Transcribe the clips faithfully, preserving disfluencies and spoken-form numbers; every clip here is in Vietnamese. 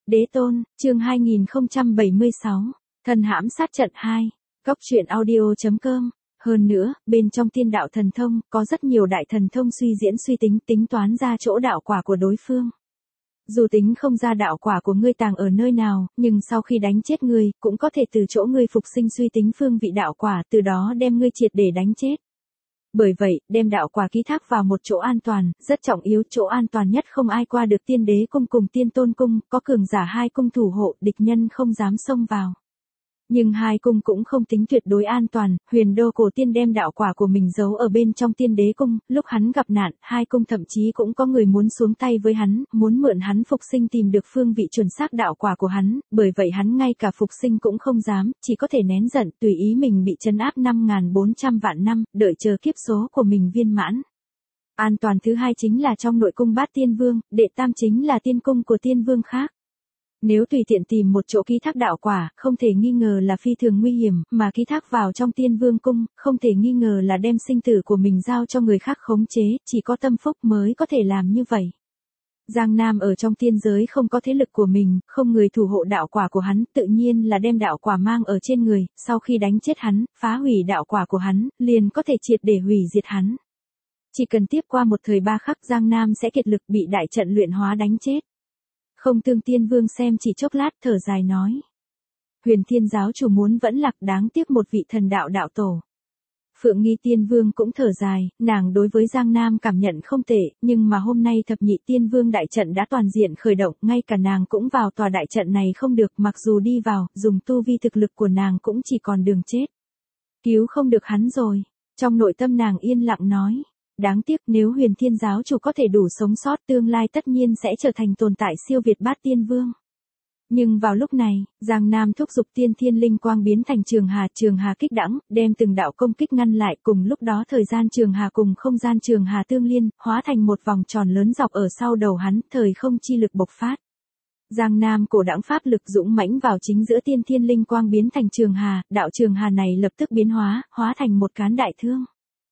Đế tôn, chương hai nghìn không trăm bảy mươi sáu, thần hãm sát trận hai, Cốc truyện audio.com. Hơn nữa, bên trong tiên đạo thần thông, có rất nhiều đại thần thông suy diễn suy tính tính toán ra chỗ đạo quả của đối phương. Dù tính không ra đạo quả của ngươi tàng ở nơi nào, nhưng sau khi đánh chết ngươi, cũng có thể từ chỗ ngươi phục sinh suy tính phương vị đạo quả, từ đó đem ngươi triệt để đánh chết. Bởi vậy, đem đạo quả ký thác vào một chỗ an toàn, rất trọng yếu, chỗ an toàn nhất không ai qua được tiên đế cung cùng tiên tôn cung, có cường giả hai cung thủ hộ, địch nhân không dám xông vào. Nhưng hai cung cũng không tính tuyệt đối an toàn, Huyền Đô Cổ Tiên đem đạo quả của mình giấu ở bên trong tiên đế cung, lúc hắn gặp nạn, hai cung thậm chí cũng có người muốn xuống tay với hắn, muốn mượn hắn phục sinh tìm được phương vị chuẩn xác đạo quả của hắn, bởi vậy hắn ngay cả phục sinh cũng không dám, chỉ có thể nén giận, tùy ý mình bị trấn áp năm nghìn bốn trăm vạn năm, đợi chờ kiếp số của mình viên mãn. An toàn thứ hai chính là trong nội cung Bát Tiên Vương, đệ tam chính là tiên cung của tiên vương khác. Nếu tùy tiện tìm một chỗ ký thác đạo quả, không thể nghi ngờ là phi thường nguy hiểm, mà ký thác vào trong tiên vương cung, không thể nghi ngờ là đem sinh tử của mình giao cho người khác khống chế, chỉ có tâm phúc mới có thể làm như vậy. Giang Nam ở trong tiên giới không có thế lực của mình, không người thủ hộ đạo quả của hắn, tự nhiên là đem đạo quả mang ở trên người, sau khi đánh chết hắn, phá hủy đạo quả của hắn, liền có thể triệt để hủy diệt hắn. Chỉ cần tiếp qua một thời ba khắc Giang Nam sẽ kiệt lực bị đại trận luyện hóa đánh chết. Không Tương Tiên Vương xem chỉ chốc lát thở dài nói. Huyền Thiên giáo chủ muốn vẫn lạc, đáng tiếc một vị thần đạo đạo tổ. Phượng Nghi Tiên Vương cũng thở dài, nàng đối với Giang Nam cảm nhận không tệ, nhưng mà hôm nay thập nhị Tiên Vương đại trận đã toàn diện khởi động, ngay cả nàng cũng vào tòa đại trận này không được, mặc dù đi vào, dùng tu vi thực lực của nàng cũng chỉ còn đường chết. Cứu không được hắn rồi. Trong nội tâm nàng yên lặng nói. Đáng tiếc nếu Huyền Thiên giáo chủ có thể đủ sống sót, tương lai tất nhiên sẽ trở thành tồn tại siêu việt Bát Tiên Vương. Nhưng vào lúc này, Giang Nam thúc giục tiên thiên linh quang biến thành trường hà, trường hà kích đãng, đem từng đạo công kích ngăn lại, cùng lúc đó thời gian trường hà cùng không gian trường hà tương liên, hóa thành một vòng tròn lớn dọc ở sau đầu hắn, thời không chi lực bộc phát. Giang Nam cổ đãng pháp lực dũng mãnh vào chính giữa tiên thiên linh quang biến thành trường hà, đạo trường hà này lập tức biến hóa, hóa thành một cán đại thương.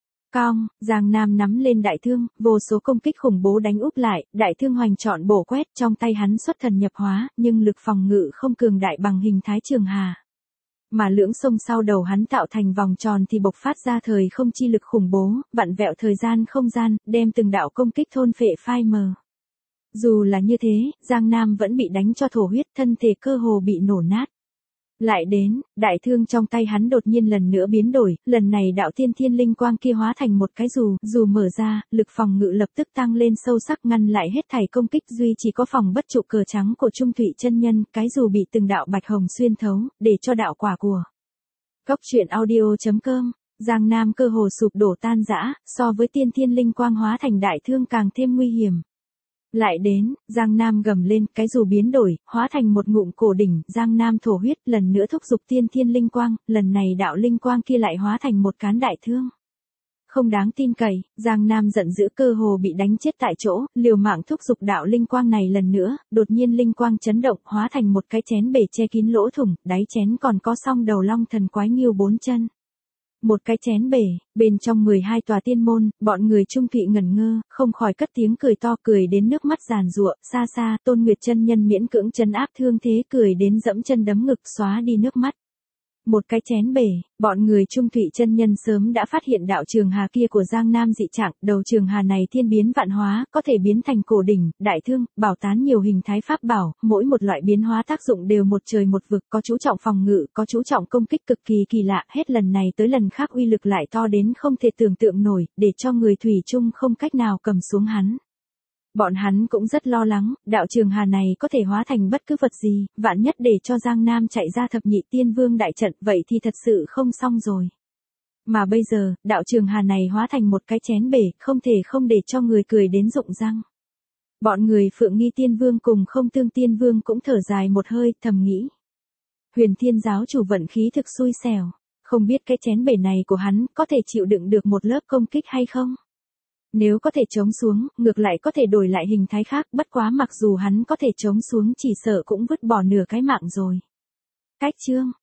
Cong, Giang Nam nắm lên đại thương, vô số công kích khủng bố đánh úp lại, đại thương hoành trọn bổ quét, trong tay hắn xuất thần nhập hóa, nhưng lực phòng ngự không cường đại bằng hình thái trường hà. Mà lưỡng sông sau đầu hắn tạo thành vòng tròn thì bộc phát ra thời không chi lực khủng bố, vặn vẹo thời gian không gian, đem từng đạo công kích thôn phệ phai mờ. Dù là như thế, Giang Nam vẫn bị đánh cho thổ huyết, thân thể cơ hồ bị nổ nát. Lại đến, đại thương trong tay hắn đột nhiên lần nữa biến đổi, lần này đạo tiên thiên linh quang kia hóa thành một cái dù, dù mở ra, lực phòng ngự lập tức tăng lên sâu sắc ngăn lại hết thảy công kích, duy chỉ có phòng bất trụ cờ trắng của Trung Thụy chân nhân, cái dù bị từng đạo bạch hồng xuyên thấu, để cho đạo quả của Cốc truyện audio.com, Giang Nam cơ hồ sụp đổ tan rã, so với tiên thiên linh quang hóa thành đại thương càng thêm nguy hiểm. Lại đến, Giang Nam gầm lên, cái dù biến đổi, hóa thành một ngụm cổ đỉnh, Giang Nam thổ huyết, lần nữa thúc giục tiên thiên linh quang, lần này đạo linh quang kia lại hóa thành một cán đại thương. Không đáng tin cậy, Giang Nam giận dữ cơ hồ bị đánh chết tại chỗ, liều mạng thúc giục đạo linh quang này lần nữa, đột nhiên linh quang chấn động, hóa thành một cái chén bể che kín lỗ thủng, đáy chén còn có song đầu long thần quái nghiêu bốn chân. Một cái chén bể, bên trong mười hai tòa tiên môn, bọn người Trung Thụy ngẩn ngơ, không khỏi cất tiếng cười to, cười đến nước mắt giàn giụa, xa xa, Tôn Nguyệt chân nhân miễn cưỡng trấn áp thương thế, cười đến dẫm chân đấm ngực, xóa đi nước mắt. Một cái chén bể, bọn người Trung Thụy chân nhân sớm đã phát hiện đạo trường hà kia của Giang Nam dị trạng, đầu trường hà này thiên biến vạn hóa, có thể biến thành cổ đỉnh, đại thương, bảo tán nhiều hình thái pháp bảo, mỗi một loại biến hóa tác dụng đều một trời một vực, có chú trọng phòng ngự, có chú trọng công kích cực kỳ kỳ lạ, hết lần này tới lần khác uy lực lại to đến không thể tưởng tượng nổi, để cho người thủy chung không cách nào cầm xuống hắn. Bọn hắn cũng rất lo lắng, đạo trường hà này có thể hóa thành bất cứ vật gì, vạn nhất để cho Giang Nam chạy ra thập nhị tiên vương đại trận, vậy thì thật sự không xong rồi. Mà bây giờ, đạo trường hà này hóa thành một cái chén bể, không thể không để cho người cười đến rụng răng. Bọn người Phượng Nghi Tiên Vương cùng Không Tương Tiên Vương cũng thở dài một hơi, thầm nghĩ. Huyền Thiên giáo chủ vận khí thực xui xẻo, không biết cái chén bể này của hắn có thể chịu đựng được một lớp công kích hay không? Nếu có thể chống xuống, ngược lại có thể đổi lại hình thái khác, bất quá mặc dù hắn có thể chống xuống chỉ sợ cũng vứt bỏ nửa cái mạng rồi. Cách chương.